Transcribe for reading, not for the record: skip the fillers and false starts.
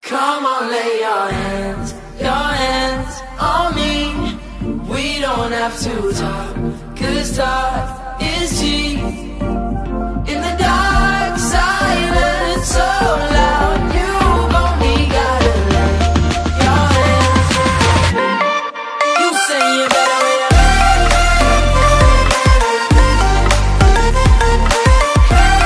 Come on, lay your hands on me. We don't have to talk, 'cause talk is cheap.